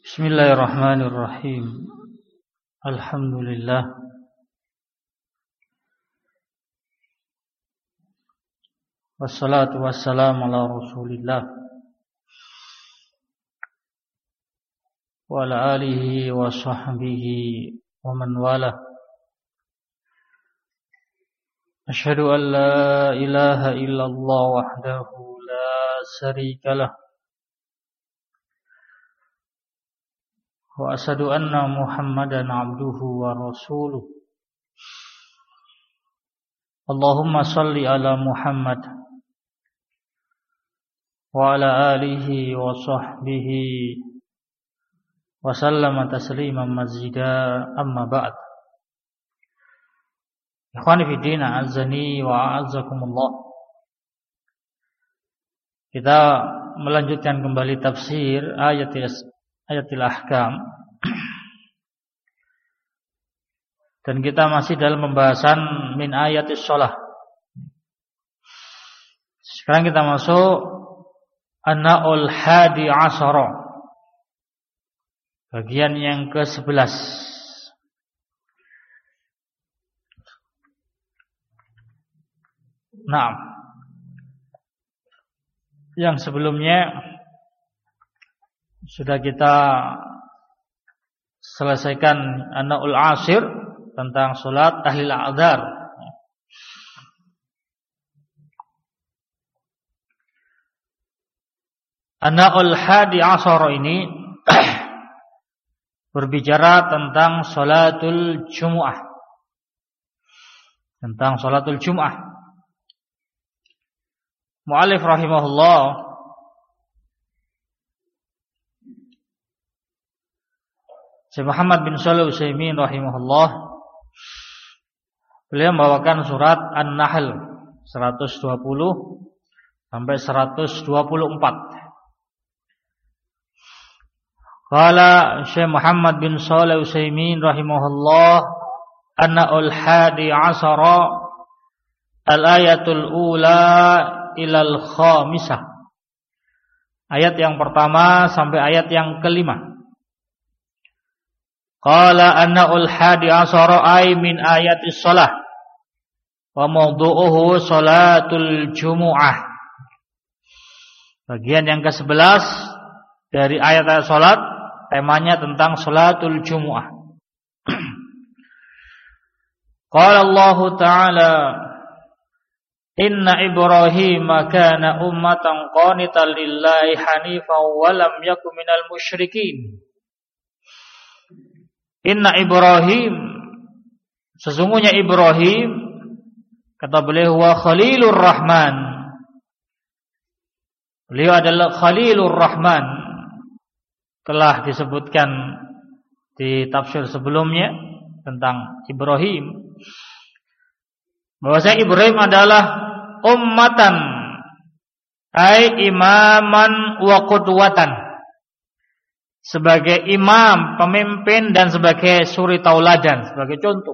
Bismillahirrahmanirrahim. Alhamdulillah. Wassalatu wassalamu ala Rasulillah wa ala alihi wa sahbihi wa man wala. Asyhadu an la ilaha illallah wahdahu la syarika lah. Wa asyhadu anna Muhammadan abduhu wa rasuluh. Allahumma salli ala Muhammad wa ala alihi wa sahbihi wa sallama tasliman mazida, amma ba'd. Ikhwani fi din, a'azzani wa a'azzakumullah. Kita melanjutkan kembali tafsir ayatil ahkam, dan kita masih dalam pembahasan min ayatis shalah. Sekarang kita masuk an-na'ul hadi asyara, bagian yang ke-11. Nah, yang sebelumnya sudah kita selesaikan an-na'ul ashir tentang salat tahlil a'dzar. An-na'ul hadi ashar ini berbicara tentang salatul Jumu'ah. Tentang salatul Jumu'ah. Mu'allif rahimahullah Syekh Muhammad bin Shalih Al-Utsaimin rahimahullah, beliau membawakan surat An-Nahl 120 sampai 124. Qala Syekh Muhammad bin Shalih Al-Utsaimin rahimahullah, an-na'ul hadi asyara al-ayatul ula ilal khamisah. Ayat yang pertama sampai ayat yang kelima. Qala an-na'ul hadi asyara ay min ayatis shalah wa mawdu'uhu salatul Jumu'ah. Bagian yang ke-11 dari ayat-ayat salat, temanya tentang salatul Jumu'ah. Qala Allah Ta'ala, inna Ibrahima kana ummatan qanitan lillahi hanifan wa lam yakun minal musyrikin. Inna Ibrahim, sesungguhnya Ibrahim, kata beliau, huwa Khalilur Rahman. Beliau adalah Khalilur Rahman. Telah disebutkan di tafsir sebelumnya tentang Ibrahim, bahwasanya Ibrahim adalah ummatan, ay imaman wa qudwatan, sebagai imam, pemimpin, dan sebagai suri tauladan, sebagai contoh.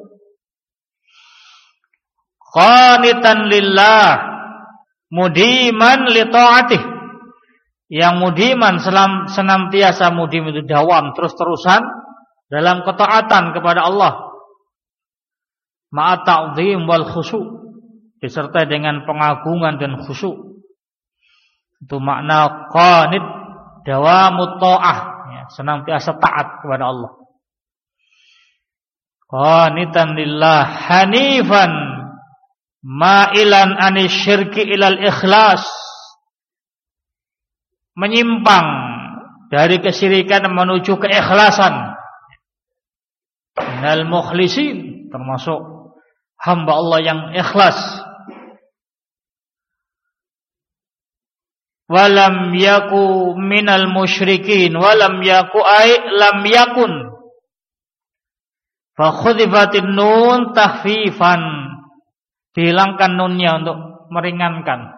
Qanitan lillah, mudiman li ta'atih, yang mudiman senantiasa, mudim itu dawam, terus-terusan dalam ketaatan kepada Allah, ma'a ta'zim wal khusu', disertai dengan pengagungan dan khusyuk. Itu makna qanit, dawamut ta'ah, senantiasa taat kepada Allah. Qanitan lillah hanifan ma'ilan anisyirki ilal ikhlas, menyimpang dari kesyirikan menuju keikhlasan. Minal mukhlisin, termasuk hamba Allah yang ikhlas. Walam yaku minal musyrikin, walam yaku ay lam yakun, fa khudifatin nun tahfifan, dihilangkan nunnya untuk meringankan.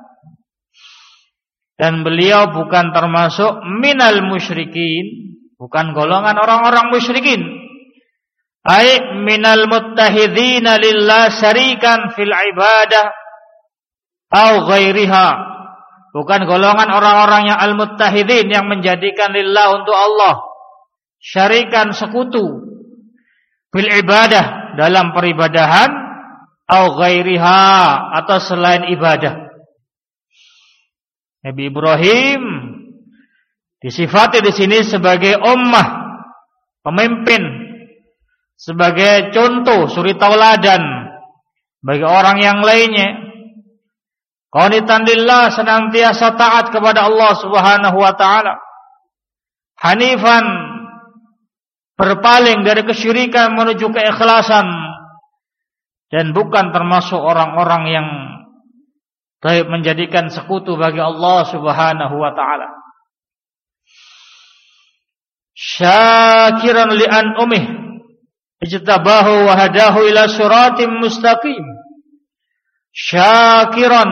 Dan beliau bukan termasuk minal musyrikin, bukan golongan orang-orang musyrikin, ay minal muttahidina lillah syarikan fil ibadah au ghairiha, bukan golongan orang-orang yang al-muttahidin, yang menjadikan lillah untuk Allah syarikan sekutu bil ibadah dalam peribadahan au ghairiha atau selain ibadah. Nabi Ibrahim disifati di sini sebagai ummah, pemimpin, sebagai contoh, suri tauladan bagi orang yang lainnya. Qanitan lillah, senantiasa taat kepada Allah Subhanahu wa taala. Hanifan, berpaling dari kesyirikan menuju keikhlasan, dan bukan termasuk orang-orang yang menjadikan sekutu bagi Allah Subhanahu wa taala. Syakiran li an'umih ijtabahu wa hadahu ila siratim mustaqim. Syakiran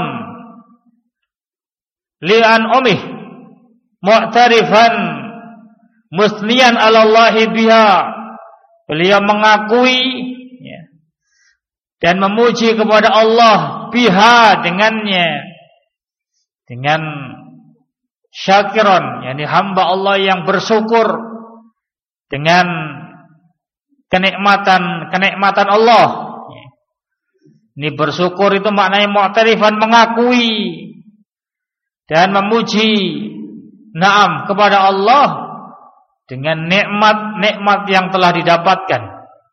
li an'umih, mu'tarifan musniyan 'ala Allah biha. Beliau mengakui dan memuji kepada Allah biha dengannya, dengan syakiran, yakni hamba Allah yang bersyukur dengan kenikmatan Allah. Ini bersyukur itu maknanya mu'tarifan, mengakui dan memuji na'am kepada Allah dengan nikmat-nikmat yang telah didapatkan.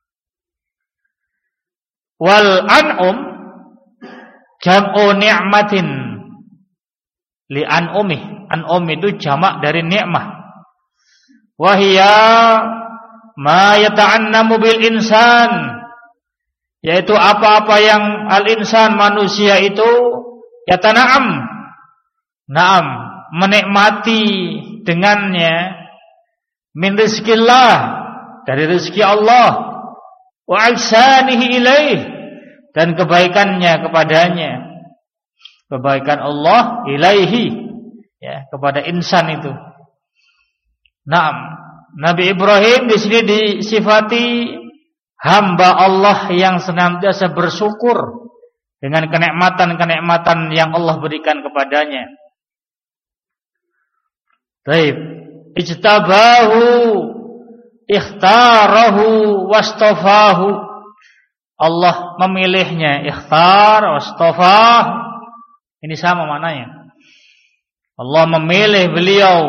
Wal an'um jam'u ni'matin li an'umih. An'um itu jamak dari ni'mah. Wahia ma yata'annamu bil insan, yaitu apa-apa yang al-insan manusia itu yatana'am, na'am, menikmati dengannya, min rizkillah, dari rezeki Allah, wa ihsanihi ilaih, dan kebaikannya kepadanya, kebaikan Allah ilaihi, ya, kepada insan itu. Naam, Nabi Ibrahim di sini disifati hamba Allah yang senantiasa bersyukur dengan kenikmatan-kenikmatan yang Allah berikan kepadanya. Baik, ijtabahu, ikhtarahu, wastofahu. Allah memilihnya, ikhtar, wastofah. Ini sama maknanya. Allah memilih beliau.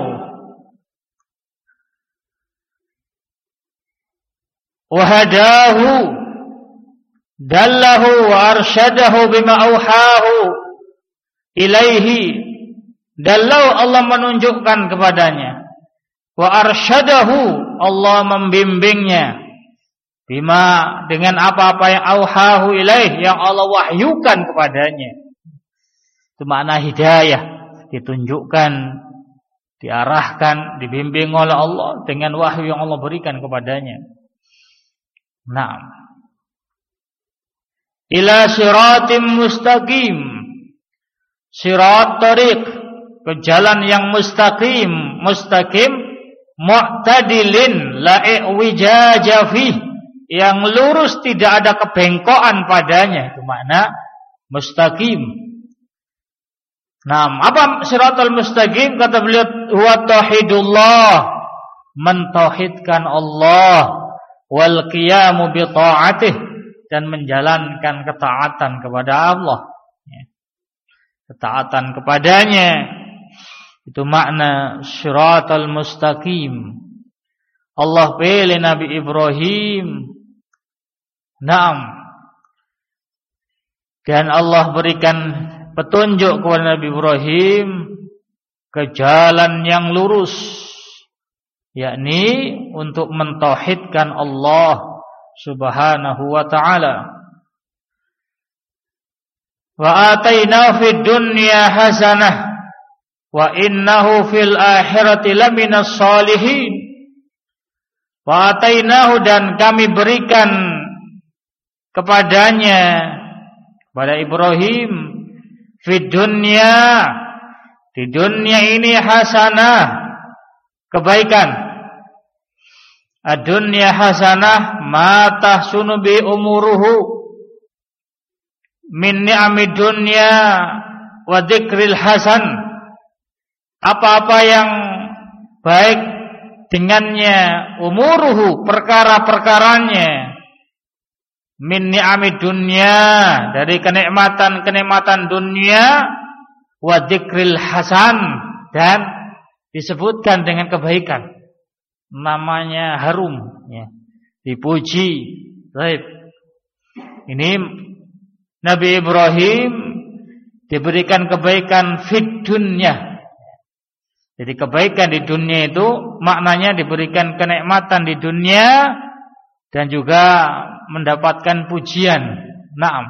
Wahadahu, dallahu wa arsyadahu bima auhahu ilaihi. Dallahu, Allah menunjukkan kepadanya. Wa arsyadahu, Allah membimbingnya. Bima, dengan apa-apa yang auhahu ilaih, yang Allah wahyukan kepadanya. Itu makna hidayah, ditunjukkan, diarahkan, dibimbing oleh Allah dengan wahyu yang Allah berikan kepadanya. Naam. Ila siratim mustaqim, sirat tariq, ke jalan yang mustaqim, mu'tadilin la i'wijaja fih, yang lurus, tidak ada kebengkokan padanya. Itu makna mustaqim. Naam, apa siratal mustaqim? Kata beliau, huwa tauhidullah, mentauhidkan Allah, wal qiyamu bi ta'atih, dan menjalankan ketaatan kepada Allah, ketaatan kepadanya. Itu makna siratal mustaqim. Allah pilih Nabi Ibrahim. Naam. Dan Allah berikan petunjuk kepada Nabi Ibrahim ke jalan yang lurus, yakni untuk mentauhidkan Allah Subhanahu wa ta'ala. Wa ataina fid dunya hasanah wa innahu fil akhirati laminas shalihin. Wa atainahu, dan kami berikan kepadanya, kepada Ibrahim, fid dunya, di dunia ini hasanah, kebaikan. Ad-dunya hasanah ma tahsunu bi umuruhu min ni'amid dunya wa dzikril hasan. Apa-apa yang baik dengannya umuruhu perkara-perkaranya min ni'amid dunya dari kenikmatan-kenikmatan dunia wa dzikril hasan dan disebutkan dengan kebaikan namanya harum ya, dipuji. Baik. Ini Nabi Ibrahim diberikan kebaikan fid dunya. Jadi kebaikan di dunia itu maknanya diberikan kenikmatan di dunia dan juga mendapatkan pujian. Naam.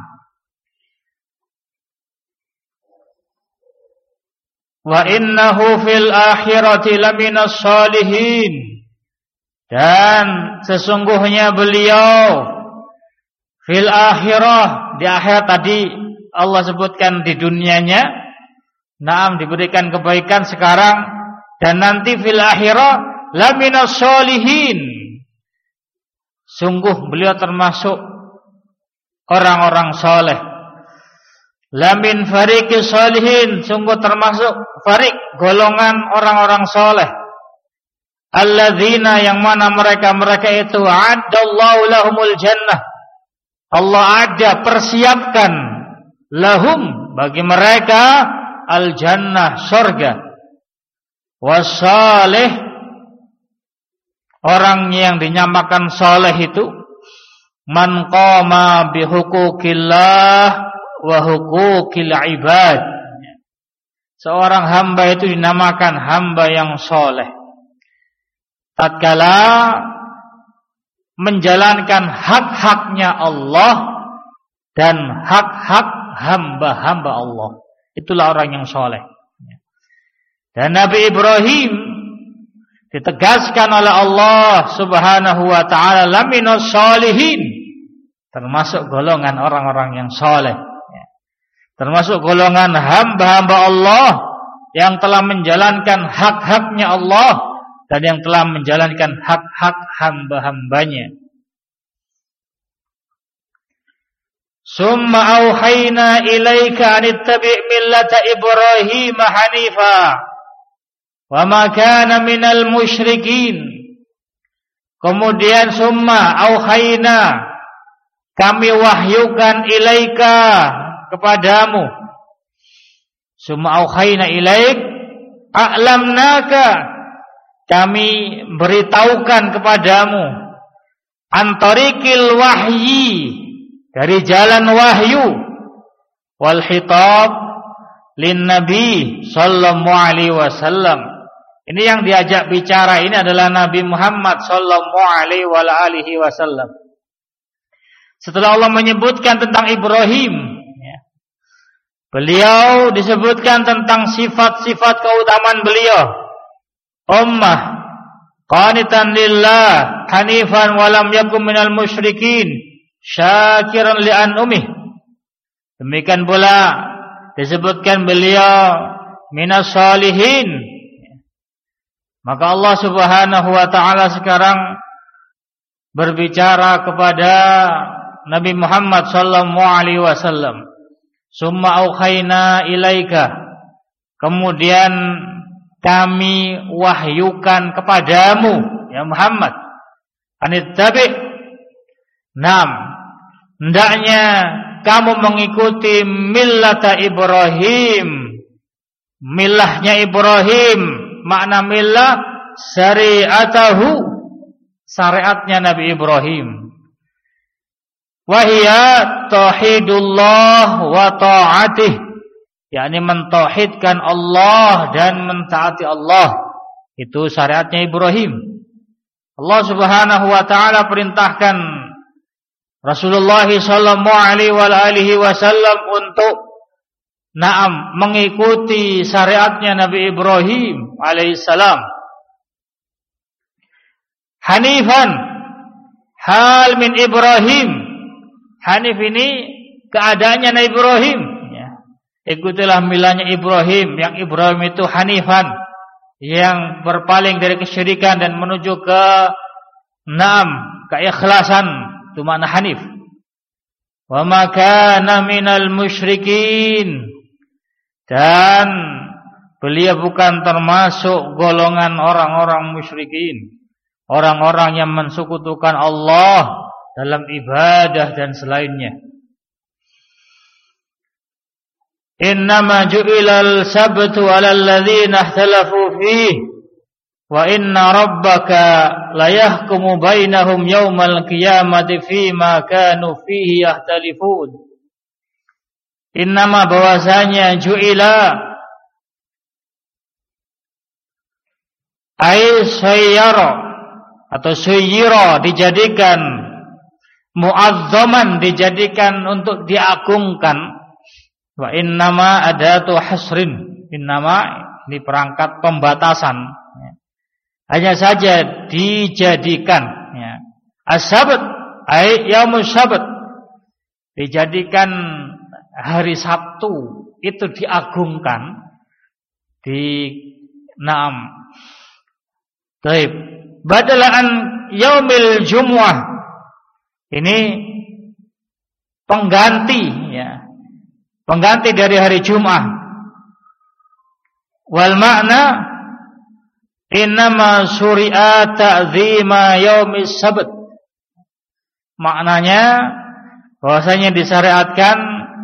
Wa innahu fil akhirati laminas shalihin. Dan sesungguhnya beliau fil akhirah, di akhirat tadi Allah sebutkan di dunianya. Naam, diberikan kebaikan sekarang dan nanti fil akhirah laminas shalihin. Sungguh beliau termasuk orang-orang soleh. Lamin fariqi sholihin, sungguh termasuk fariq, golongan orang-orang soleh. Alladzina, yang mana mereka itu a'addallahu lahumul jannah. Allah ada persiapkan lahum, bagi mereka al jannah, surga. Wasalih, orang yang dinyamakan saleh itu man qama bi huquqillah wa huquqil ibad. Seorang hamba itu dinamakan hamba yang saleh tatkala menjalankan hak-haknya Allah dan hak-hak hamba-hamba Allah. Itulah orang yang saleh. Dan Nabi Ibrahim ditegaskan oleh Allah Subhanahu wa taala laminas sholihin, termasuk golongan orang-orang yang saleh, termasuk golongan hamba-hamba Allah yang telah menjalankan hak-haknya Allah dan yang telah menjalankan hak-hak hamba-hambanya. Summa auhayna ilaika anittabi' millata Ibrahim hanifa wa ma kana minal musyrikin. Kemudian summa auhayna, kami wahyukan ilaika, kepadamu. Summa auhayna ilaik a'lamnaka, kami beritahukan kepadamu, antarikil wahyi, dari jalan wahyu, wal khitab lin nabi sallallahu alaihi wasallam. Ini yang diajak bicara ini adalah Nabi Muhammad sallallahu alaihi wasallam. Setelah Allah menyebutkan tentang Ibrahim, beliau disebutkan tentang sifat-sifat keutamaan beliau. Ummah qanitan lillah hanifan wa lam yakun minal musyrikin syakiran li an'umih. Demikian pula disebutkan beliau minas sholihin. Maka Allah Subhanahu wa taala sekarang berbicara kepada Nabi Muhammad sallallahu alaihi wasallam. Summa auhayna ilaika, kemudian kami wahyukan kepadamu ya Muhammad, anittabi', nam, hendaknya kamu mengikuti millata Ibrahim, milahnya Ibrahim. Makna millah syari'atahu, syariatnya Nabi Ibrahim. Wahia tauhidullah wa ta'atih, yakni mentauhidkan Allah dan mentaati Allah. Itu syariatnya Ibrahim. Allah Subhanahu wa taala perintahkan Rasulullah sallallahu alaihi wasallam untuk mengikuti syariatnya Nabi Ibrahim alaihissalam. Hanifan, hal min Ibrahim. Hanif ini keadaannya Nabi Ibrahim. Ikutilah milahnya Ibrahim, yang Ibrahim itu hanifan, yang berpaling dari kesyirikan dan menuju ke keikhlasan. Itu makna hanif. Wa ma kana minal musyrikin, dan Beliau bukan termasuk golongan orang-orang musyrikin, orang-orang yang mensekutukan Allah dalam ibadah dan selainnya. Innama ju'ilal sabtu 'alal ladzina ikhtalafu fihi wa inna rabbaka layahkumu bainahum yaumal qiyamati fima kanu fihi yakhtalifun. Innama bahwasanya ju'ila ay sayyara atau sayyira dijadikan mu'azzaman, dijadikan untuk diagungkan. Wa innama adatu hasrin, innama ini perangkat pembatasan, hanya saja dijadikan, as-sabt ay yaumus sabt, dijadikan hari Sabtu itu diagungkan di naam. Baik, badalan yaumil jumu'ah, ini pengganti, ya, pengganti dari hari Jumat. Wal makna innama syuri'a ta'zima yaumis sabt, maknanya bahwasanya disyariatkan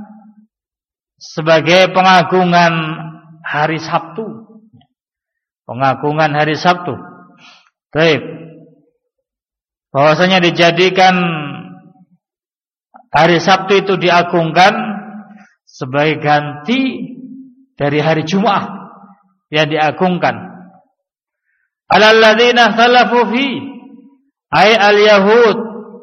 sebagai pengagungan hari Sabtu, pengagungan hari Sabtu. Baik, bahwasanya dijadikan hari Sabtu itu diagungkan sebagai ganti dari hari Jumat yang diagungkan. Alal ladzina ikhtalafu fi ay al-yahud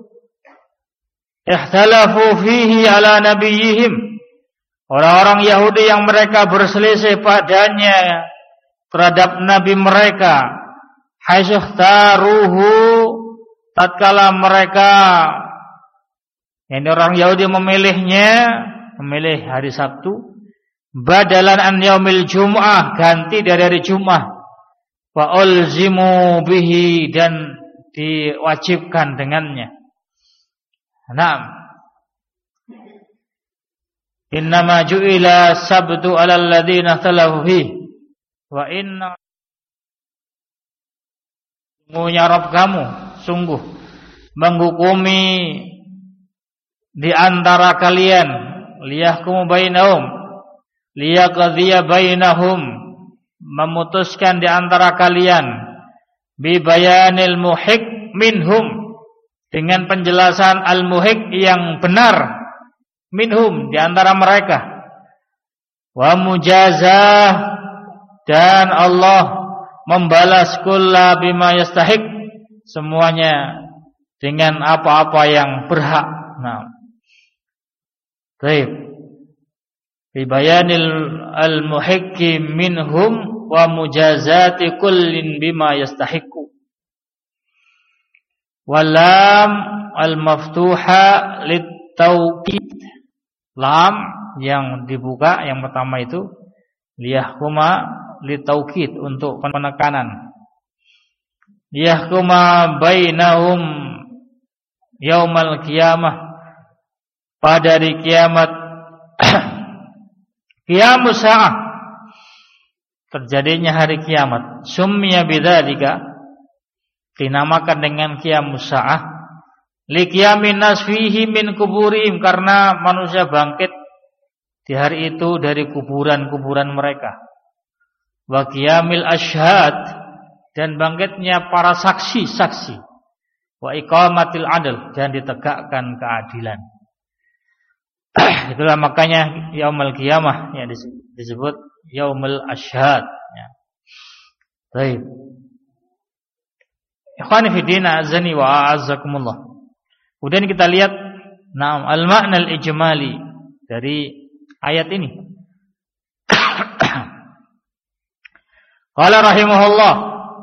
ikhtalafu fihi ala nabiyihim, orang-orang Yahudi yang mereka berselisih padanya terhadap nabi mereka. Haitsu taruhu, tatkala mereka, ini orang Yahudi memilih hari Sabtu badalan an yaumil jumu'ah, ganti dari hari Jumat. Wa ulzimu bihi, dan diwajibkan dengannya. Naam. Innama ju'ila sabtu 'alal ladzina ikhtalafu fihi wa inna sungguhnya Rabb kamu sungguh menghukumi di antara kalian, liyahkumu bainahum, liyaqdhiya bainahum, memutuskan di antara kalian, bi bayanil muhiq minhum, dengan penjelasan al-muhiq yang benar, minhum di antara mereka, wa mujazah, dan Allah membalas kulla bima yastahiq, semuanya dengan apa-apa yang berhak. Nah, baik, bi bayanil al-muhiqqi minhum wa mujazati kullin bima yastahiqu. Walam al-maftuha litauqid, lam yang dibuka yang pertama itu liyahkuma litauqid, untuk penekanan. Yahkuma bainahum yaumal qiyamah, pada hari kiamat. Qiyamus sa'ah, terjadinya hari kiamat. Summiya bidzalika, dinamakan dengan qiyamus sa'ah, li qiyamin nas fihi min kuburihim, karena manusia bangkit di hari itu dari kuburan-kuburan mereka. Wa qiyamil asyhad, dan bangkitnya para saksi-saksi. Wa iqamatil adl, dan ditegakkan keadilan. Itulah makanya yaumul qiyamah yang disebut yaumul asyhad, ya. Baik. Ikhwani fi din, azani wa a'azzakumullah. Kemudian kita lihat na'am al-ma'na al-ijmali dari ayat ini. Qala rahimahullah,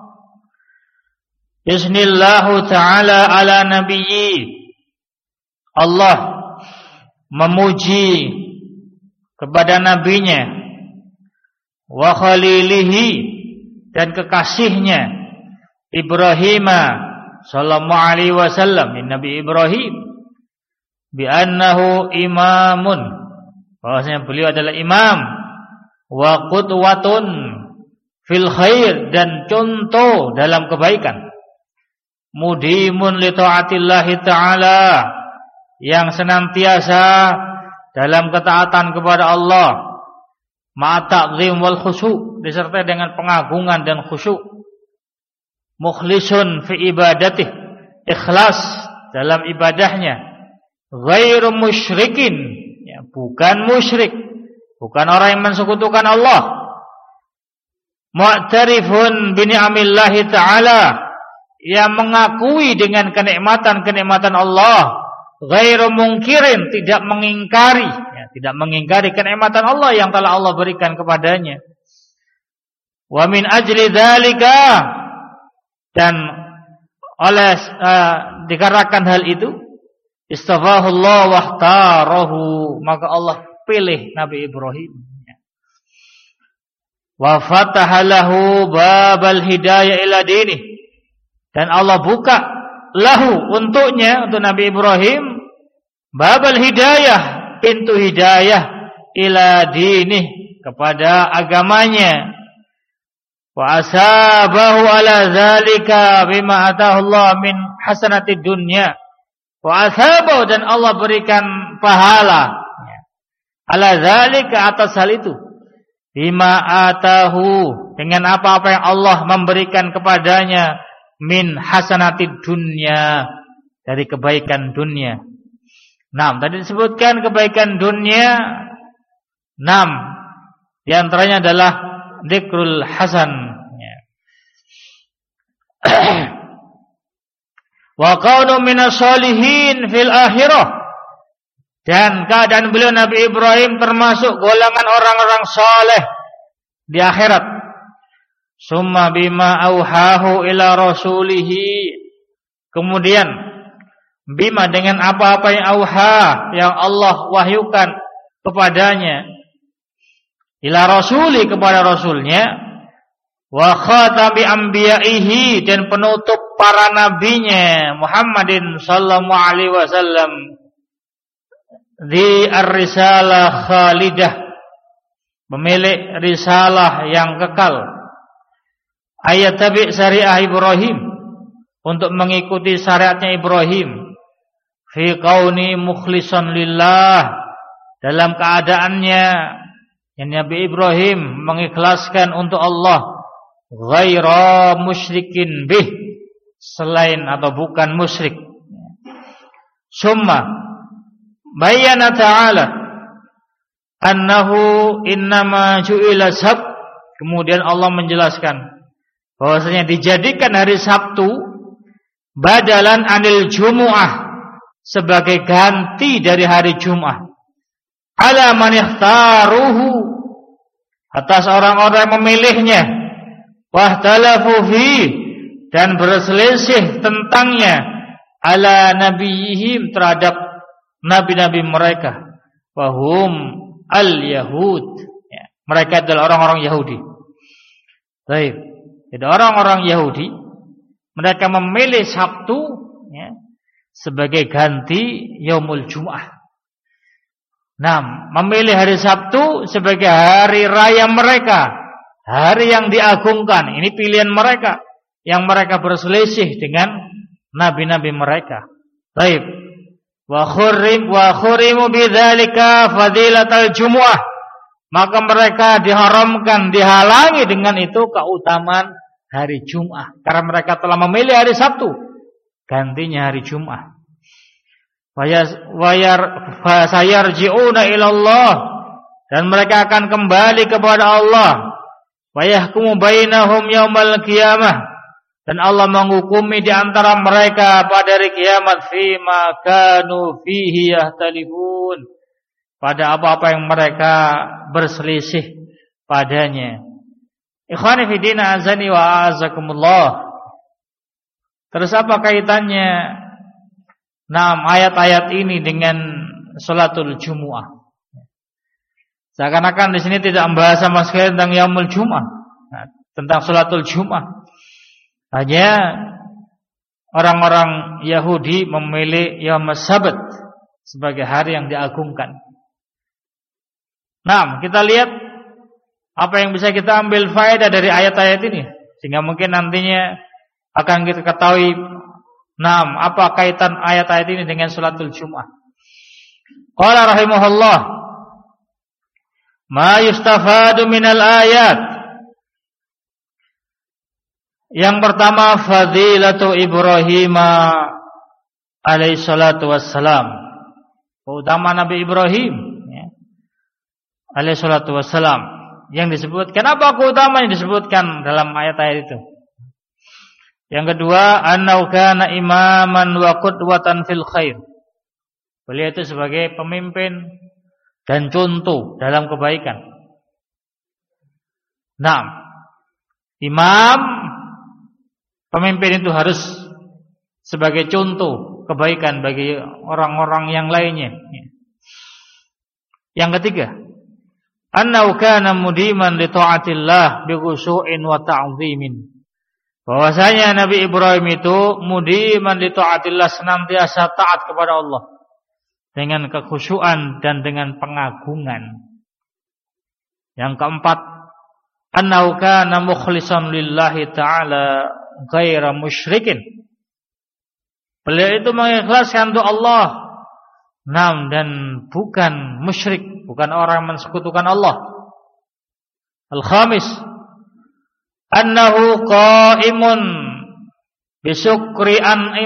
Bismillahu ta'ala ala nabiyyi, Allah memuji kepada nabinya, wa khalilihi, dan kekasihnya, Ibrahim sallallahu alaihi wasallam, Nabi Ibrahim, bi annahu imamun, bahwasanya beliau adalah imam, wa qudwatun, fil khair, dan contoh dalam kebaikan. Mudimun li ta'atillahi ta'ala, yang senantiasa dalam ketaatan kepada Allah, ma'ata'zim wal khusyuk, disertai dengan pengagungan dan khusyuk. Mukhlisun fi ibadatih, ikhlas dalam ibadahnya. Ghairu musyrikin, ya, bukan musyrik, bukan orang yang mensekutukan Allah. Mu'tarifun bi ni'amillahi ta'ala, yang mengakui dengan kenikmatan-kenikmatan Allah. Ghairu mungkirin, tidak mengingkari, ya, tidak mengingkari kenikmatan Allah yang telah Allah berikan kepadanya. Wa min ajli dzalika, dan oleh dikarenakan hal itu, istafahullah wahtarahu, maka Allah pilih Nabi Ibrahim. Wa fataha lahu babal hidayah ila dinih, dan Allah buka lahu, untuknya, untuk Nabi Ibrahim, babal hidayah, pintu hidayah, ila dinih, kepada agamanya. Wa asabahu ala zalika bima atahu Allah min hasanatid dunya. Wa asabahu, dan Allah berikan pahala ala zalika, atas hal itu, bima atahu, dengan apa-apa yang Allah memberikan kepadanya, min hasanatid dunya, dari kebaikan dunia. 6, tadi disebutkan kebaikan dunia 6, di antaranya adalah dzikrul hasan, wa kaunu minas sholihin fil akhirah, dan keadaan beliau Nabi Ibrahim termasuk golongan orang-orang saleh di akhirat. Summa bima auhahu ila rasulihi, kemudian bima, dengan apa-apa yang auha, yang Allah wahyukan kepadanya, ila rasuli, kepada rasulnya, wa khatami anbiya'ihi, dan penutup para nabinya, Muhammadin sallallahu alaihi wasallam, di ar-risalah khalidah, pemilik risalah yang kekal. Ayat tabi' syariah Ibrahim, untuk mengikuti syariatnya Ibrahim. Fi qauni mukhlishan lillah, dalam keadaannya yang Nabi Ibrahim mengikhlaskan untuk Allah. Ghaira musyrikin bih, selain atau bukan musyrik. Summa bayyana ta'ala annahu innama ju'ila sabt, kemudian Allah menjelaskan bahwasanya dijadikan hari Sabtu badalan anil Jumu'ah, sebagai ganti dari hari Jumat. Ala man ikhtaruhu, atas orang-orang yang memilihnya. Wahtalafu fi, dan berselisih tentangnya. Ala nabiyihim, terhadap nabi-nabi mereka. Wahum al-Yahud, ya, mereka adalah orang-orang Yahudi. Baik. Jadi orang-orang Yahudi, mereka memilih Sabtu, ya, sebagai ganti Yaumul Jum'ah. Nah, memilih hari Sabtu sebagai hari raya mereka, hari yang diagungkan. Ini pilihan mereka, yang mereka berselisih dengan nabi-nabi mereka. Baik. Wa khurimu bidzalika fadilatal Jumu'ah, maka mereka diharamkan, dihalangi dengan itu keutamaan hari Jumat, karena mereka telah memilih hari Sabtu gantinya hari Jumat. Fasayarji'una ilallah, dan mereka akan kembali kepada Allah. Wa yahkumu bainahum yaumal qiyamah, dan Allah menghukumi di antara mereka pada hari kiamat, fima kanu fihi yahtalifun, pada apa-apa yang mereka berselisih padanya. Ikhwani fi din, azani wa azakumullah. Terus apa kaitannya ayat-ayat ini dengan salatul Jumu'ah? Seakan-akan di sini tidak membahas sama sekali tentang Yaumul Jumu'ah, tentang salatul Jumu'ah. Hanya orang-orang Yahudi memilih Yaum Sabat sebagai hari yang diagungkan. Nah, kita lihat Apa yang bisa kita ambil faedah dari ayat-ayat ini? Sehingga mungkin nantinya akan kita ketahui apa kaitan ayat-ayat ini dengan salatul Jumat. Qala rahimahullah, ma yustafadu minal ayat. Yang pertama, fadilatu Ibrahim alaihi salatu wassalam. Keutamaan Nabi Ibrahim alaihi salatu wassalam. Yang disebutkan, apa keutamaan yang disebutkan dalam ayat-ayat itu? Yang kedua, annahu kana imaman wa qudwatan fil khair. Beliau itu sebagai pemimpin dan contoh dalam kebaikan. Imam, pemimpin itu harus sebagai contoh kebaikan bagi orang-orang yang lainnya. Yang ketiga, annahu kana mudiman li ta'atillah bi khushu'in wa ta'zimin. Bahwasanya Nabi Ibrahim itu mudiman li ta'atillah, senantiasa taat kepada Allah dengan kekhusyuan dan dengan pengagungan. Yang keempat, annahu kana mukhlishan lillahi ta'ala ghaira musyrikin. Beliau itu mengikhlaskan untuk Allah, dan bukan musyrik, bukan orang mensekutukan Allah. Al-khamis, annahu qa'imun bisukri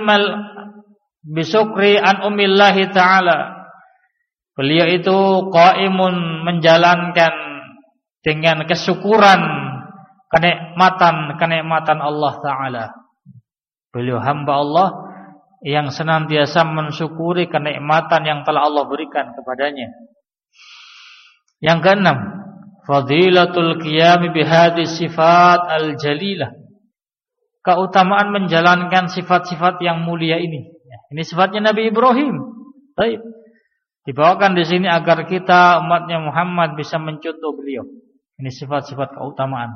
an umillahi ta'ala. Beliau itu qa'imun, menjalankan dengan kesyukuran kenikmatan Allah Ta'ala. Beliau hamba Allah yang senantiasa mensyukuri kenikmatan yang telah Allah berikan kepadanya. Yang keenam, fadilatul qiyam bihadhihi sifat al-jalilah. Keutamaan menjalankan sifat-sifat yang mulia ini. Ini sifatnya Nabi Ibrahim. Baik. Dibawakan di sini agar kita umatnya Muhammad bisa mencontoh beliau. Ini sifat-sifat keutamaan.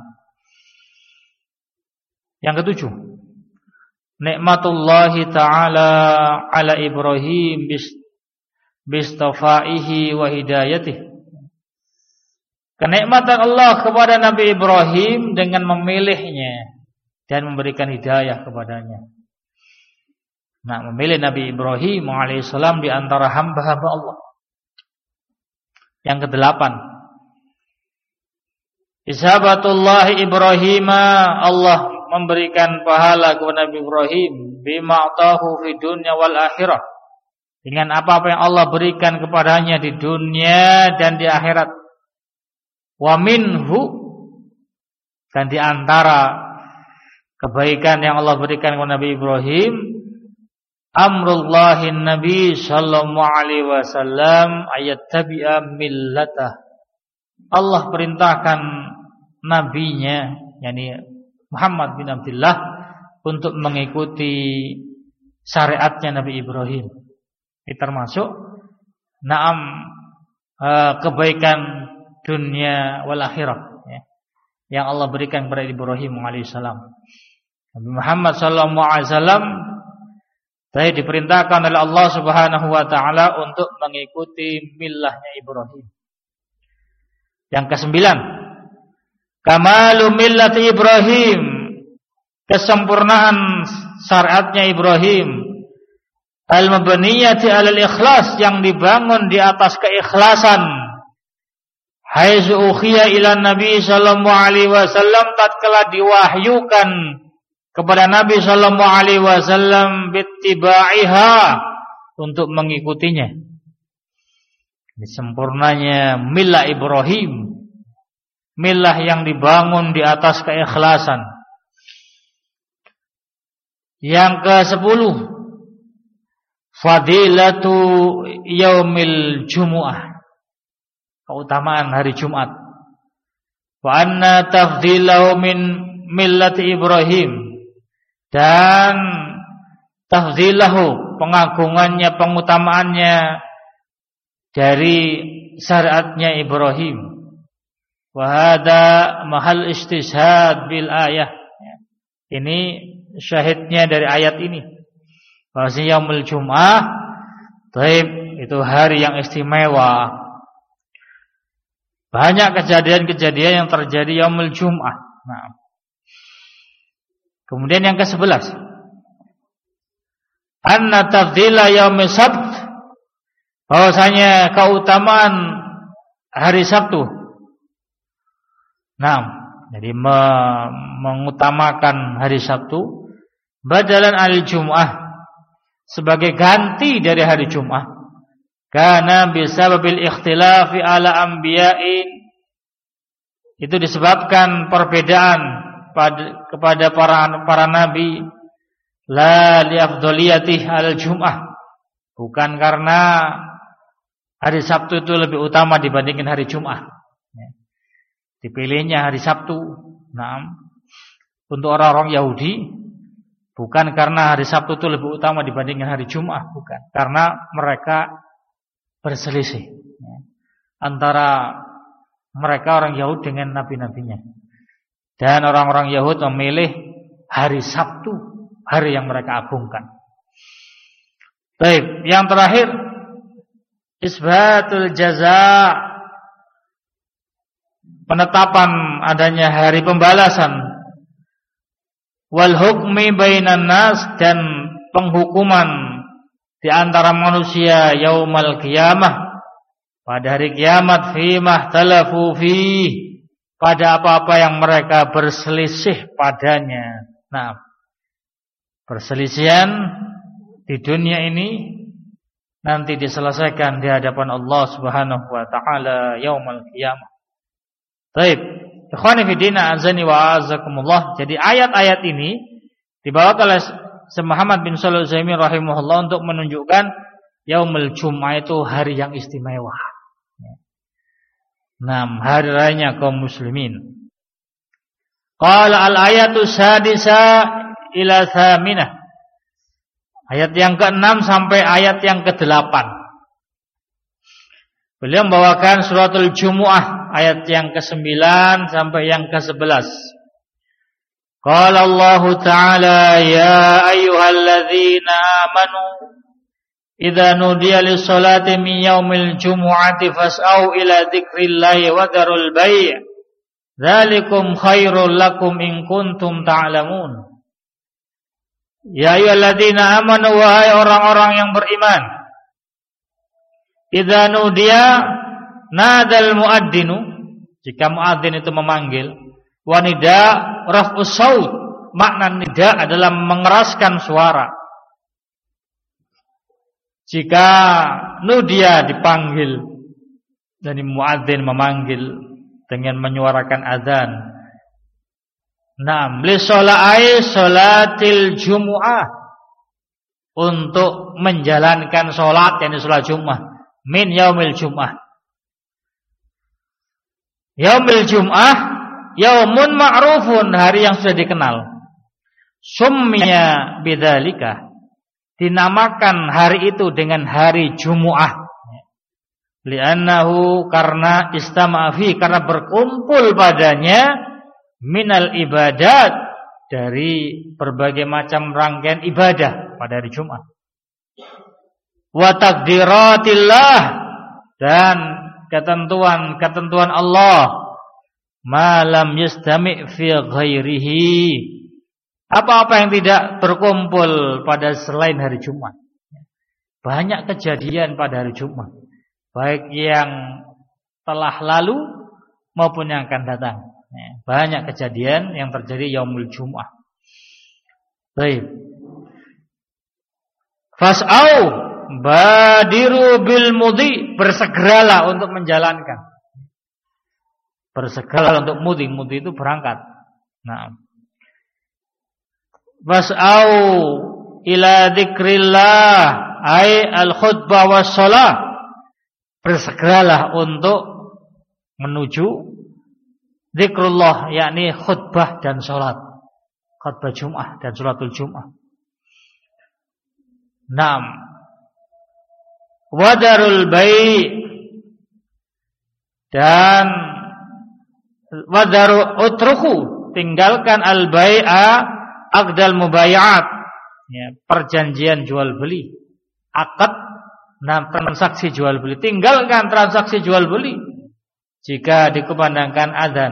Yang ketujuh, nikmatullahi ta'ala ala Ibrahim bistafaihi wa hidayatihi. Kenikmatan Allah kepada Nabi Ibrahim dengan memilihnya dan memberikan hidayah kepadanya. Memilih Nabi Ibrahim alaihissalam di antara hamba-hamba Allah. Yang kedelapan, isabatullahi Ibrahim, Allah memberikan pahala kepada Nabi Ibrahim bima atahu fi dunya wal akhirah, dengan apa-apa yang Allah berikan kepadanya di dunia dan di akhirat. Wa minhu, dan di antara kebaikan yang Allah berikan kepada Nabi Ibrahim, amrullahin Nabi sallallahu alaihi wasallam ayat tabi'a millatah. Allah perintahkan nabinya, yakni Muhammad bin Abdullah, untuk mengikuti syariatnya Nabi Ibrahim. Ini termasuk kebaikan dunia wal akhirah yang Allah berikan kepada Ibrahim alaihissalam. Nabi Muhammad sallallahu alaihi wasallam saya diperintahkan oleh Allah Subhanahu wa taala untuk mengikuti millahnya Ibrahim. Yang kesembilan, kamalu millati Ibrahim, kesempurnaan syariatnya Ibrahim, al-mabniyati 'alal ikhlas, yang dibangun di atas keikhlasan. Haitsu ukhiya ila Nabi sallallahu alaihi wasallam, tatkala diwahyukan kepada Nabi sallallahu alaihi wasallam bittibaiha, untuk mengikutinya. Ini sempurnanya milah Ibrahim, milah yang dibangun di atas keikhlasan. Yang ke-10, fadilatu yaumil jumu'ah, keutamaan hari Jumat. Wa anna tafdilahu min millati Ibrahim, dan tafdilahu, pengagungannya, pengutamaannya dari syariatnya Ibrahim. Wa hadza mahal istishhad bil ayah. Ini syahidnya dari ayat ini. Bahwasanya yaumul Jum'ah itu hari yang istimewa. Banyak kejadian-kejadian yang terjadi yaumul Jum'ah. Nah. Kemudian yang ke-11, anna tafdila yaumis sabt, bahwasanya keutamaan hari Sabtu. Nah, jadi mengutamakan hari Sabtu badalan al-Jum'ah, sebagai ganti dari hari Jum'ah. Karena bisababil ikhtilafi ala anbiya'in, itu disebabkan perbedaan kepada para nabi, la li afdhaliyatih al-Jum'ah, bukan karena hari Sabtu itu lebih utama dibandingkan hari Jum'ah. Dipilihnya hari Sabtu, nah, untuk orang-orang Yahudi, bukan karena hari Sabtu itu lebih utama dibandingkan hari Jum'ah, bukan. Karena mereka berselisih antara mereka orang Yahudi dengan nabi-nabinya. Dan orang-orang Yahudi memilih hari Sabtu, hari yang mereka agungkan. Baik, yang terakhir, isbatul jaza, penetapan adanya hari pembalasan, wal hukmi bainan nas, dan penghukuman di antara manusia yaumal qiyamah, pada hari kiamat, fi mahtalafu fi, pada apa-apa yang mereka berselisih padanya. Nah, perselisihan di dunia ini nanti diselesaikan di hadapan Allah Subhanahu wa taala yaumul qiyamah. Baik, ikhwani fi din, azani wa azakumullah. Jadi ayat-ayat ini dibawakan oleh Syekh Muhammad bin Shalih Al-Utsaimin rahimahullah untuk menunjukkan yaumul Jum'ah itu hari yang istimewa. Nah, hari rayanya kaum muslimin. Qala al-ayatu sadisa ila thaminah. Ayat yang ke-6 sampai ayat yang ke-8. Beliau membawakan suratul Jumu'ah ayat yang ke-9 sampai yang ke-11. Qala Allah Ta'ala, ya ayyuhalladzina amanu idza nudiya lis-salati min yaumil jumu'ati fas'au ila dzikrillahi wa darul bai'. Dzalikum khairul lakum in kuntum ta'lamun. Ya ayyuhalladzina amanu, wahai orang-orang yang beriman. Idza nudiya, nadal muadzinu, jika muadzin itu memanggil. Wa nida raf'us saut, makna nida adalah mengeraskan suara. Jika nudia dipanggil, jadi muadzin memanggil dengan menyuarakan azan. Naam, li sholai sholatil jumu'ah, untuk menjalankan sholat, yakni sholat Jumat, min yaumil Jum'ah. Yaumil Jum'ah yaumun ma'rufun, hari yang sudah dikenal. Summiya bidzalika, dinamakan hari itu dengan hari Jumu'ah. Li'annahu, karena istama'a fi, karena berkumpul padanya minal ibadat, dari berbagai macam rangkaian ibadah pada hari Jumat. Wa taqdiratillah, dan ketentuan Allah, ma lam yastami' fi ghairihi, apa-apa yang tidak berkumpul pada selain hari Jumat. Banyak kejadian pada hari Jumat, baik yang telah lalu maupun yang akan datang. Banyak kejadian yang terjadi yaumul Jum'ah. Baik. Fas'au badiru bil mudhi, bersegeralah untuk menjalankan. Bersegeralah untuk mudhi itu berangkat. Nah. Fas'au ila dzikrillah, ai al khutbah was shalah, bersegeralah untuk menuju zikrullah, yakni khutbah dan salat, khutbah Jum'ah dan salatul Jum'ah. Naam. Wadarul bai', dan wadaru utruku, tinggalkan al bai'a aqdal mubay'at, ya, perjanjian jual beli, akad, nah, transaksi jual beli, tinggalkan transaksi jual beli. jika dikumandangkan adzan.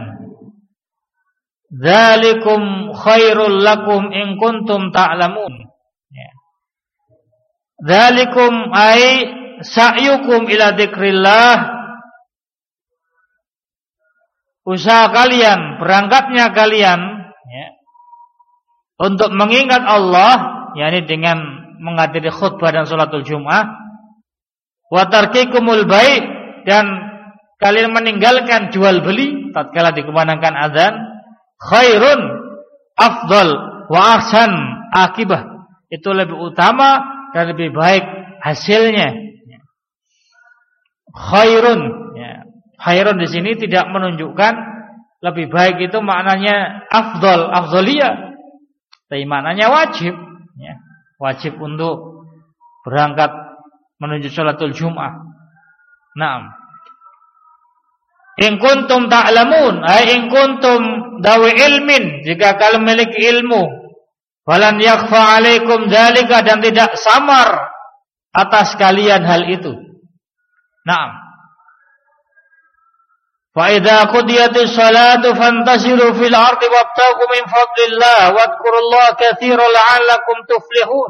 Dzalikum khairul lakum in kuntum ta'lamun. Ya. Dzalikum ay sa'yukum ila dzikrillah. Usaha kalian, berangkatnya kalian ya, untuk mengingat Allah, yakni dengan menghadiri khutbah dan salatul Jumat, wa tarkikumul bai', dan kalian meninggalkan jual beli tatkala dikumandangkan azan, khairun afdal wa ahsan akibah, itu lebih utama dan lebih baik hasilnya. Khairun ya. Khairun di sini tidak menunjukkan lebih baik itu maknanya afdal, afdaliyah, tapi maknanya wajib ya. Wajib untuk berangkat menuju salatul Jumat. Naam. In kuntum ta'lamun, ay in kuntum dawi ilmin, jika kalian memiliki ilmu, walan yakhfa 'alaikum dzalika, dan tidak samar atas kalian hal itu. Naam. Fa idza qudiyatis salatu fantasiru fil ardi wabtaghu min fadlillah wadhkurullaha katsiran la'allakum tuflihun.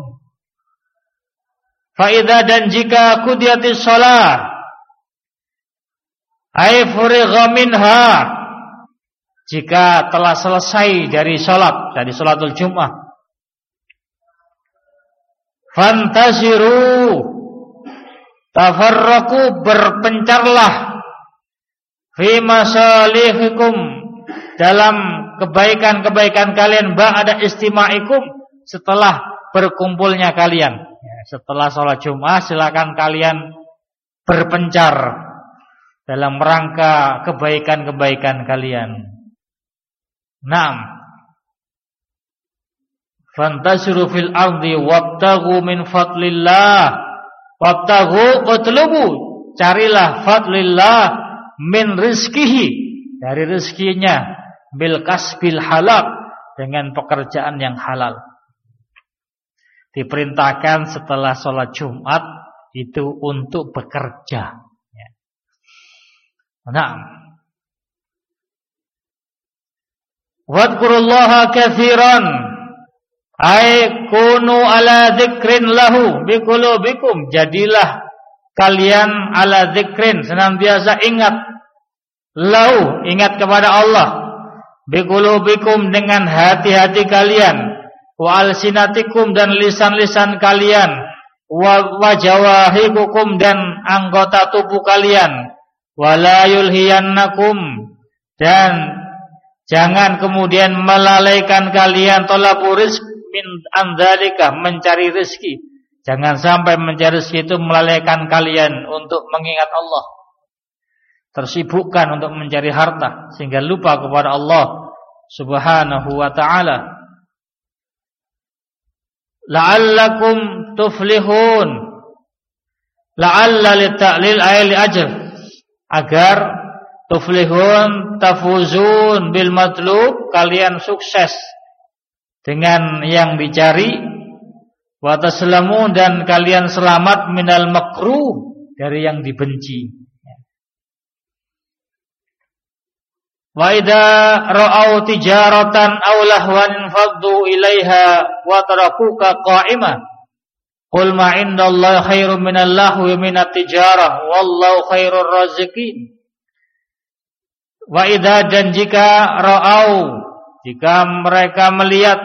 Fa idza, dan jika qudiyatis salat, ay furigha minha, jika telah selesai dari salat, dari salatul Jumat, fantasiru, tafarraqu, berpencarlah, fi masalihikum, dalam kebaikan-kebaikan kalian, ba'da istima'ikum, setelah berkumpulnya kalian ya, setelah sholat Jumat silakan kalian berpencar dalam rangka kebaikan-kebaikan kalian. Naam. Fantasiru fil ardi wabtaghu min fadlillah, wabtaghu, utlubu, carilah, fadlillah, min rizkihi, dari rizkinya, bil kasbil halal, dengan pekerjaan yang halal. Diperintahkan setelah sholat Jumat itu untuk bekerja. Nah, wadhkurullaha katsiran, ay kunu ala dzikrin lahu biqulubikum, jadilah kalian ala dzikrin, senantiasa ingat, lau, ingat kepada Allah, biqulubikum, dengan hati-hati kalian, wa alsinatikum, dan lisan-lisan kalian, wa jawahikukum, dan anggota tubuh kalian, wala yulhiyannakum, dan jangan kemudian melalaikan kalian, talabu rizq min andzalika, mencari rezeki. Jangan sampai mencari rezeki itu melalaikan kalian untuk mengingat Allah. Tersibukkan untuk mencari harta sehingga lupa kepada Allah Subhanahu wa ta'ala. La'allakum tuflihun. La'alla litta'lil ayli ajr, agar tuflihun, tafuzun bil matlub, kalian sukses dengan yang dicari, wa taslamun, dan kalian selamat minal makruh, dari yang dibenci. Wa idza ra'au tijaratan aw lahwan faddu ilaiha wa tarakuka qa'imah, qul ma indallahi khairum minal lahwi minat tijarah wallahu khairur raziqin. Wa idza, dan jika ra'au, jika mereka melihat,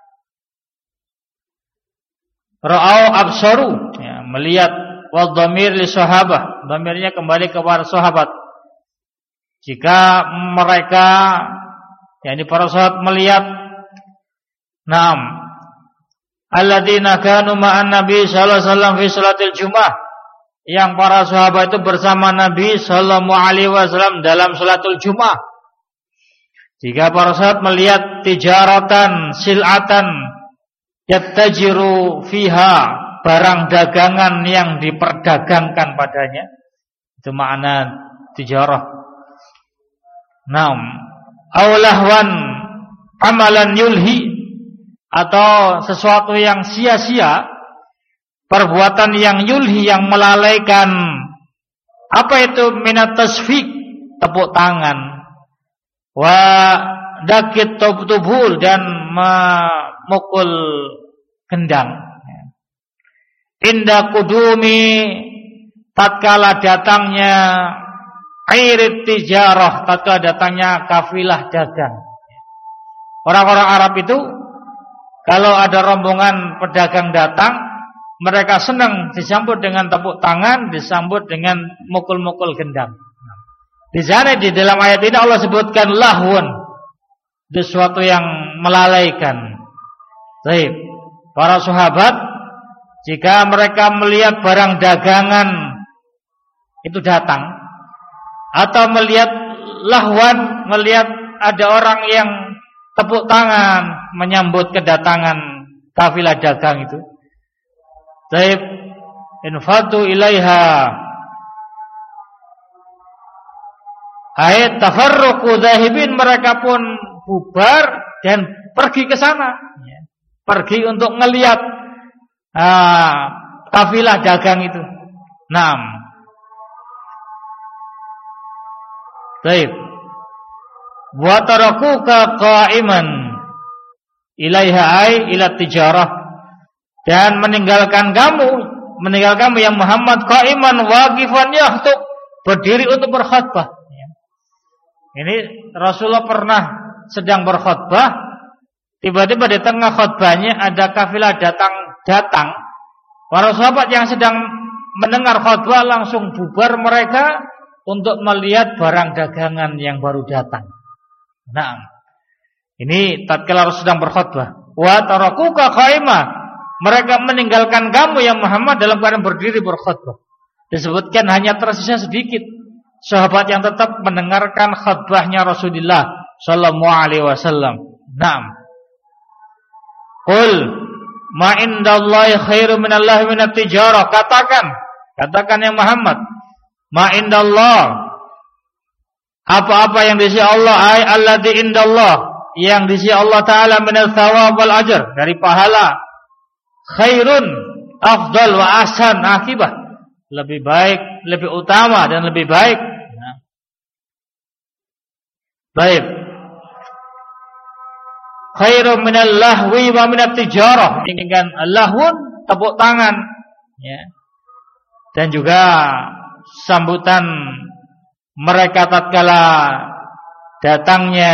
ra'au absaru ya, melihat, wa dhamir li sahabah, dhamirnya kembali kepada sahabat. Jika mereka, yakni para sahabat, melihat, naam, alladzina kanu ma'an nabi sallallahu alaihi wasallam fi salatil Jumat, yang para sahabat itu bersama Nabi sallallahu alaihi wasallam dalam salatul Jumat. Jika para sahabat melihat tijaratan, silatan, yattajiru fiha, barang dagangan yang diperdagangkan padanya, itu makna tijarah. Naam, aulahwan amalan yulhi, atau sesuatu yang sia-sia, perbuatan yang yulhi, yang melalaikan. Apa itu minat tasfiq, tepuk tangan, wa dakit tubul dan memukul gendang. Inda kudumi tatkala datangnya airit tijarah, tatkala datangnya kafilah dagang. Orang-orang Arab itu kalau ada rombongan pedagang datang, mereka senang disambut dengan tepuk tangan, disambut dengan mukul-mukul gendang. Di sana di dalam ayat ini Allah sebutkan lahwun, sesuatu yang melalaikan. Baik, para sahabat jika mereka melihat barang dagangan itu datang, atau melihat lahwan, melihat ada orang yang tepuk tangan menyambut kedatangan kafilah dagang itu, baik, infatu ilaiha, ayat tafarruqu dzahibin, mereka pun bubar dan pergi ke sana, pergi untuk melihat kafilah dagang itu. Naam. Baik. Wa tarakuka qa'iman ilaiha ay ila tijarah, dan meninggalkan kamu yang Muhammad qa'iman waqifan yahtub, berdiri untuk berkhutbah. Ini Rasulullah pernah sedang berkhutbah, tiba-tiba di tengah khutbahnya ada kafilah datang. Para sahabat yang sedang mendengar khutbah langsung bubar mereka untuk melihat barang dagangan yang baru datang. Nah, ini tatkala Rasul sedang berkhutbah. Wa tarakuka qaima, mereka meninggalkan kamu yang Muhammad dalam keadaan berdiri berkhutbah. Disebutkan hanya tersisa sedikit sahabat yang tetap mendengarkan khutbahnya Rasulullah sallallahu alaihi wasallam. Naam. Qul ma indallahi khairu minallahi minat tijarah. Katakan yang Muhammad, ma indallah, apa-apa yang di sisi Allah, ay alladzi indallah, yang di sisi Allah taala minal thawab wal ajr, dari pahala, khairun afdal wa ahsan akibah, lebih baik, lebih utama dan lebih baik. Nah. Baik. Khairun minal lahwi wa minat tijarah, dengan lahwun tepuk tangan, ya. Dan juga sambutan mereka tatkala datangnya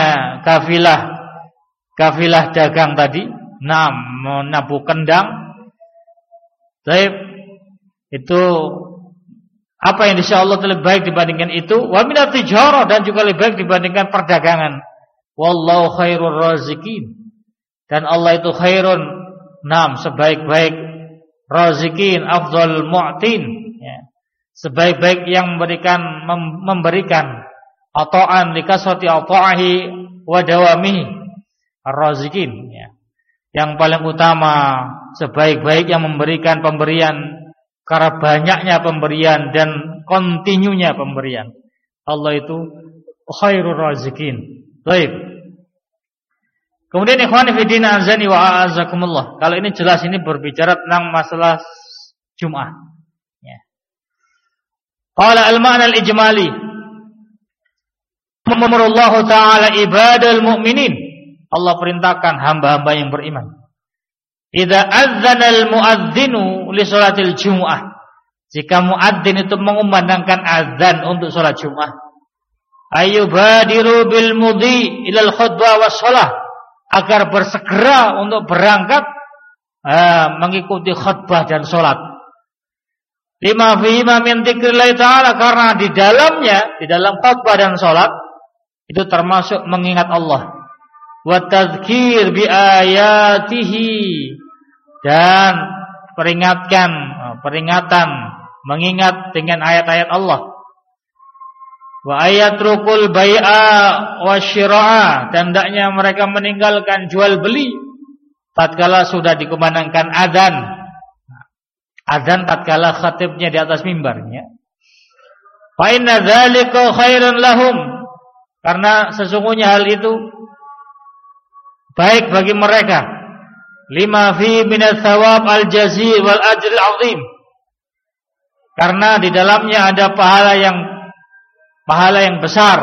kafilah dagang tadi, menabuh kendang. Baik, itu apa yang insya Allah lebih baik dibandingkan itu, wa minat tijarah, dan juga lebih baik dibandingkan perdagangan. Wallahu khairur razikin, dan Allah itu khairun, sebaik-baik razikin, afdal mu'tin, ya. Sebaik-baik yang memberikan ata'an likasrati ata'ahi wa dawamihi, ar-razikin, ya. Yang paling utama, sebaik-baik yang memberikan pemberian karena banyaknya pemberian dan kontinunya pemberian. Allah itu khairur razikin. Baik. Kemudian ikhwan fillah azani wa a'azakumullah. Kalau ini jelas, ini berbicara tentang masalah Jum'ah. Ya. Qala al-ma'na al-ijmali. Amrullahu ta'ala ibadal mu'minin. Allah perintahkan hamba-hamba yang beriman. Idza adzana al-muadzinu li sholatil Jum'ah. Jika muadzin itu mengumandangkan azan untuk salat Jum'ah, ayyubadiru bil mudhi ilal khutbah was shalah, agar bersegera untuk berangkat mengikuti khutbah dan salat. Lima fihi min dzikrillah taala, karena di dalam khutbah dan salat itu termasuk mengingat Allah. Wa tadzkir bi ayatihi, dan peringatan mengingat dengan ayat-ayat Allah. Wa ayatrukul bai'a wasyira'a, dan hendaknya mereka meninggalkan jual beli tatkala sudah dikumandangkan azan. Azan tatkala khatibnya di atas mimbarnya. Fa inna dzalika khairun lahum, karena sesungguhnya hal itu baik bagi mereka. Lima fi minats thawab al-jazil wal ajril azim, karena di dalamnya ada pahala yang pahala yang besar.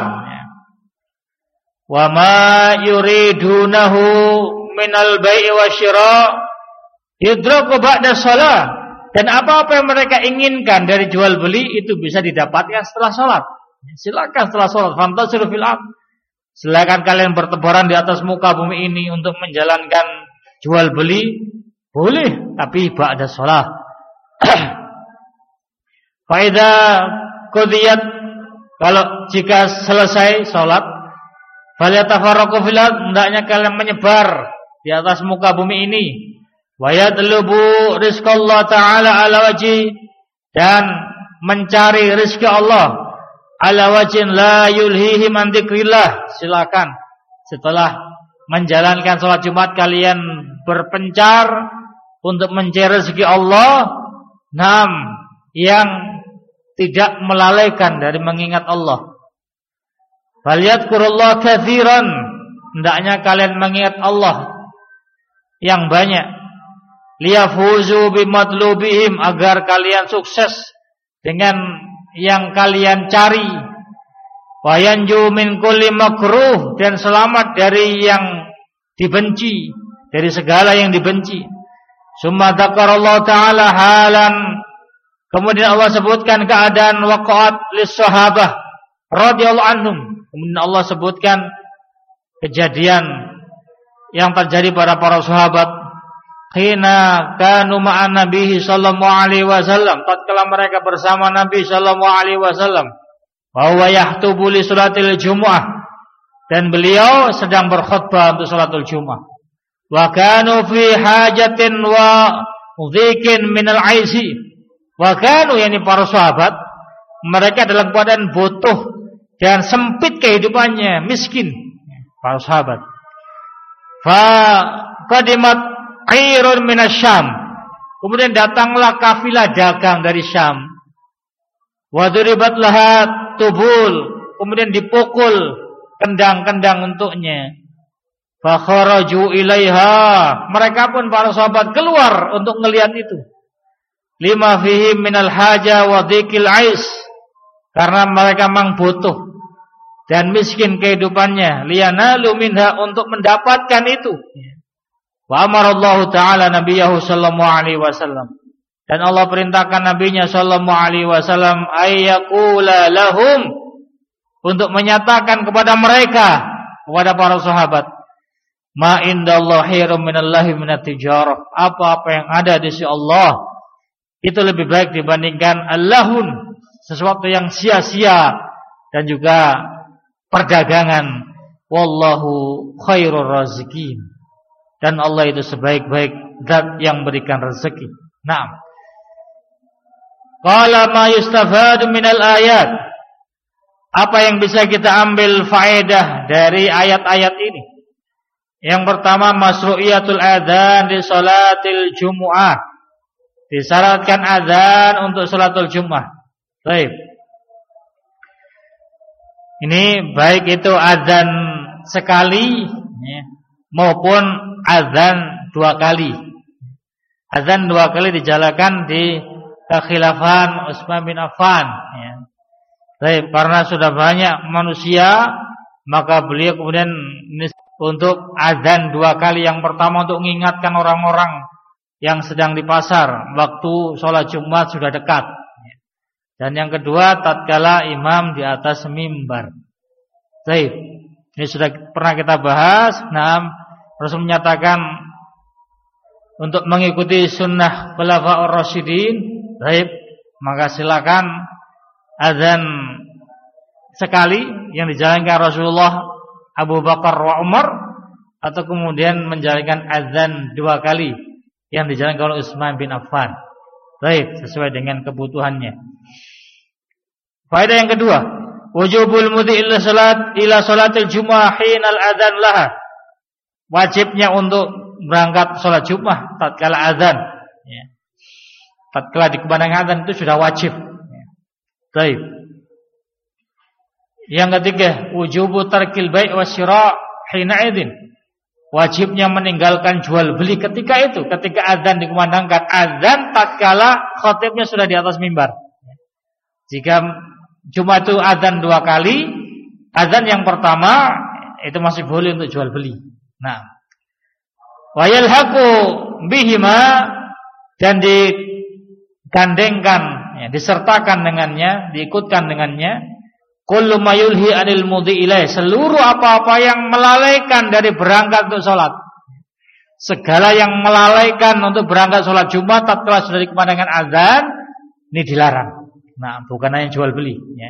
Wa ma yuridunahu minal bai'i wasyira' yudraku ba'da shalah. Dan apa-apa yang mereka inginkan dari jual beli itu bisa didapatkan setelah salat. Silakan setelah salat fantasiru fil ardh. Silakan kalian bertebaran di atas muka bumi ini untuk menjalankan jual beli, boleh, tapi ba'da shalah. Fa idza qudiyat, kalau jika selesai salat, falyatafarraqu fil ardh, hendaknya kalian menyebar di atas muka bumi ini. Wa yatlubu rizqallahu ta'ala ala wajhi, dan mencari rezeki Allah ala wajhin la yulhihi man dzikrillah. Silakan setelah menjalankan salat Jumat kalian berpencar untuk mencari rezeki Allah, yang tidak melalaikan dari mengingat Allah. Falyadhkurullah katsiran, hendaknya kalian mengingat Allah yang banyak. Liyafuzu bimatlubihim, agar kalian sukses dengan yang kalian cari. Wa yanju min kulli makruh, dan selamat dari yang dibenci, dari segala yang dibenci. Summa dzakarallahu ta'ala halan, kemudian Allah sebutkan keadaan waqa'at lis-sahabah radhiyallahu anhum. Kemudian Allah sebutkan kejadian yang terjadi pada para sahabat. Khina kanu ma'an Nabi sallallahu alaihi wasallam, tatkala mereka bersama Nabi sallallahu alaihi wasallam. Wa huwa yahtubu li salatil Jumu'ah, dan beliau sedang berkhutbah untuk salatul Jumat. Wa kanu fi hajatin wa dhikin minal aisi. Wa kanu, yani para sahabat, mereka dalam keadaan butuh dan sempit kehidupannya, miskin para sahabat. Fa qadimat airun minasyam, kemudian datanglah kafilah dagang dari Syam. Wa duribat laha tubul, kemudian dipukul kendang-kendang untuknya. Fa kharaju ilaiha, mereka pun para sahabat keluar untuk melihat itu. Lima fihi minal haja wa dzikil ais, karena mereka memang butuh dan miskin kehidupannya. Liyanalu minha, untuk mendapatkan itu. Wa amarallahu ta'ala nabiyahu sallallahu alaihi wasallam, dan Allah perintahkan nabinya sallallahu alaihi wasallam ayyaqula lahum, untuk menyatakan kepada mereka, kepada para sahabat, ma indallahi khairum minallahi minat tijarah, apa-apa yang ada di sisi Allah itu lebih baik dibandingkan allahun, sesuatu yang sia-sia, dan juga perdagangan. Wallahu khairur raziqin, dan Allah itu sebaik-baik zat yang berikan rezeki. Naam. Qala ma yustafadu minal ayat, apa yang bisa kita ambil faedah dari ayat-ayat ini? Yang pertama, masru'iyatul adzan di salatil Jumu'ah, disyaratkan adzan untuk salatul Jumat. Baik. Ini baik itu adzan sekali maupun azan 2 kali. Azan 2 kali dijalankan di kekhilafan Utsman bin Affan. Baik, karena sudah banyak manusia, maka beliau kemudian untuk azan 2 kali. Yang pertama untuk mengingatkan orang-orang yang sedang di pasar, waktu sholat Jumat sudah dekat. Dan yang kedua tatkala imam di atas mimbar. Baik, ini sudah pernah kita bahas. Rasul menyatakan untuk mengikuti sunnah khulafaur rasyidin. Baik, maka silakan azan sekali yang dijalankan Rasulullah, Abu Bakar wa Umar, atau kemudian menjalankan azan 2 kali yang dijalankan oleh Utsman bin Affan. Baik, sesuai dengan kebutuhannya. Faedah yang kedua, wujubul mudhi ila salatil Jumu'ah hinal adzan laha. Wajibnya untuk berangkat salat Jumat tatkala azan. Tatkala dikumandangkan azan itu sudah wajib. Baik. Yang ketiga, wujubu tarkil bai' wasyira' hina idzin. Wajibnya meninggalkan jual beli ketika itu, ketika azan dikumandangkan. Azan tatkala khatibnya sudah di atas mimbar. Jika Jumat itu adzan 2 kali. Adzan yang pertama itu masih boleh untuk jual beli. Nah, wa yalhaqu bihima, dan digandengkan, ya, disertakan dengannya, diikutkan dengannya, kullu mayulhi anil mudhi ilaih, seluruh apa-apa yang melalaikan dari berangkat untuk sholat. Segala yang melalaikan untuk berangkat sholat Jumat tatkala sudah dikumandangkan azan, ini dilarang. Nah, bukan hanya jual beli, ya.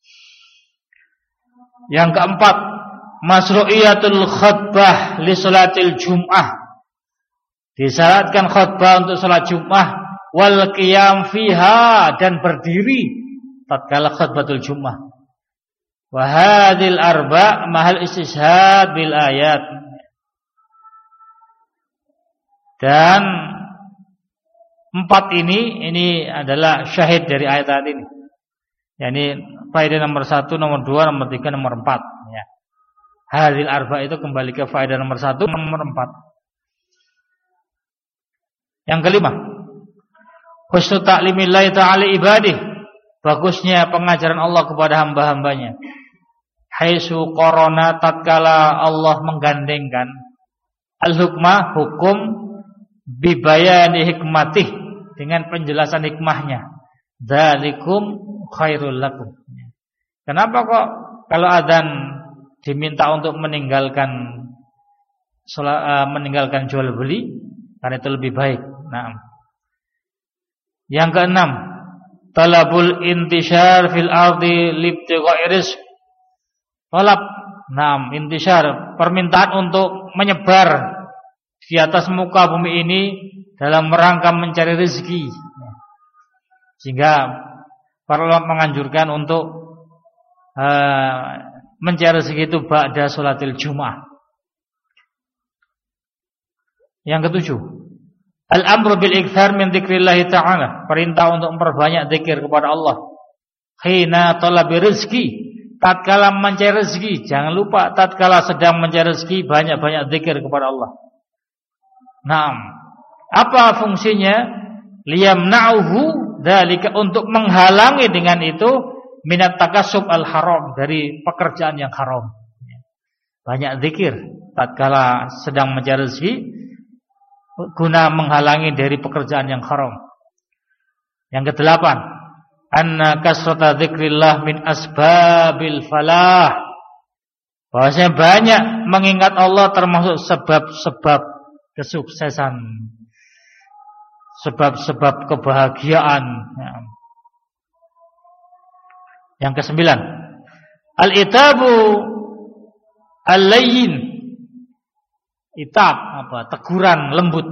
Yang keempat, masru'iyatul khutbah li sholatil jum'ah. Disyaratkan khutbah untuk sholat Jum'ah, wal qiyam fiha, dan berdiri tatkala khutbatul Jum'ah. Wa hadhil arba' mahal istishhad bil ayat. Dan 4 ini adalah syahid dari ayat ini. Yani faedah nomor 1, nomor 2, nomor 3, nomor 4, ya. Hadhil arba' itu kembali ke faedah nomor 1, nomor 4. Yang kelima, husnul ta'limillahi ta'ala ibadih, bagusnya pengajaran Allah kepada hamba-hambanya. Haitsu qarana, tatkala Allah menggandengkan al-hukmah, hukum, bibayani hikmatih, dengan penjelasan hikmahnya. Dzalikum khairul lakum. Kenapa kok kalau adzan diminta untuk meninggalkan jual beli? Karena itu lebih baik. Nah, yang keenam, talabul intishar fil ardi libtigha'i rizq. Talab, intishar, permintaan untuk menyebar di atas muka bumi ini dalam rangka mencari rezeki. Sehingga para ulama menganjurkan untuk mencari rezeki itu ba'da sholatil Jum'ah. Yang ketujuh, al-amru bil iktsar min dzikrillah ta'ala, perintah untuk memperbanyak zikir kepada Allah. Hina talabi rizki, tatkala mencari rezeki, jangan lupa tatkala sedang mencari rezeki banyak-banyak zikir kepada Allah. Naam. Apa fungsinya? Liyamna'uhu dzalika, untuk menghalangi dengan itu minat takassub al-haram, dari pekerjaan yang haram. Banyak zikir tatkala sedang mencari rezeki guna menghalangi dari pekerjaan yang haram. Yang kedelapan, anna kasrata dzikrillah min asbabil falah, bahwasanya banyak mengingat Allah termasuk sebab-sebab kesuksesan, sebab-sebab kebahagiaan. Yang kesembilan, al-itabu al-layyin, itab, teguran lembut.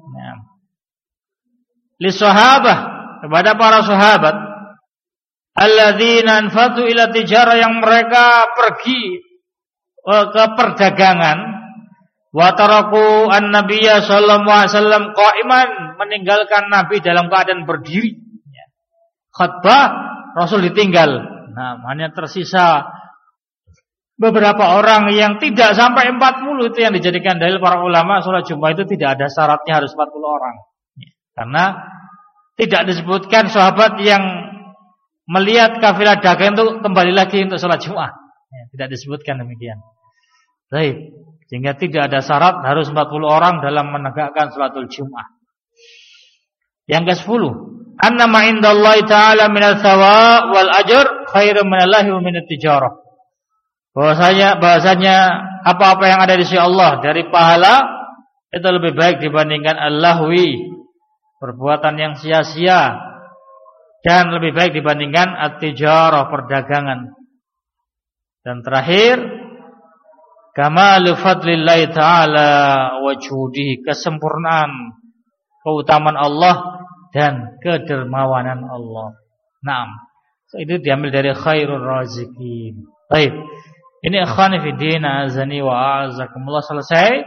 Li sahabah, kepada para sahabat, alladzina anfatu ila tijarah, yang mereka pergi ke perdagangan, wa taraku an-nabiyya sallallahu alaihi wasallam qa'iman, meninggalkan Nabi dalam keadaan berdiri. Khutbah Rasul ditinggal. Hanya tersisa beberapa orang yang tidak sampai 40, itu yang dijadikan dalil para ulama. Sholat Jumat itu tidak ada syaratnya harus 40 orang. Karena tidak disebutkan sahabat yang melihat kafilah dagang itu kembali lagi untuk sholat Jumat. Tidak disebutkan demikian. Baik, sehingga tidak ada syarat harus 40 orang dalam menegakkan sholatul Jumat. Yang ke-10, anna ma indallahi ta'ala minal thawab wal ajr khairum minallahi wa minat tijarah. Bahwasanya apa-apa yang ada di sisi Allah dari pahala itu lebih baik dibandingkan al-lahwi, perbuatan yang sia-sia, dan lebih baik dibandingkan at-tijarah, perdagangan. Dan terakhir, kamalu fadlillahi ta'ala wa judihi, kesempurnaan keutamaan Allah dan kedermawanan Allah. Naam. Itu diambil dari khairur raziqin. Baik. Ini ikhwani fi din, azani wa azakumullah, selesai.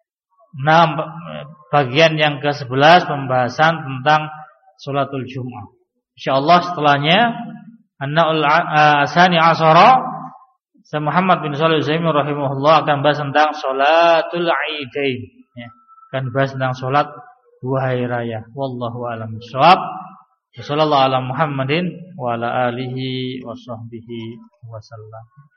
Bagian yang ke-11 pembahasan tentang sholatul Jum'ah. Insyaallah setelahnya An-Na'ul Asani Asyara, Syekh Muhammad bin Shalih Al-Utsaimin rahimahullah akan bahas tentang sholatul Aidain, ya. Akan bahas tentang sholat 2 hari raya. Wallahu a'lam bishawab. Sallallahu ala Muhammadin wa ala alihi wa sahbihi wasallam.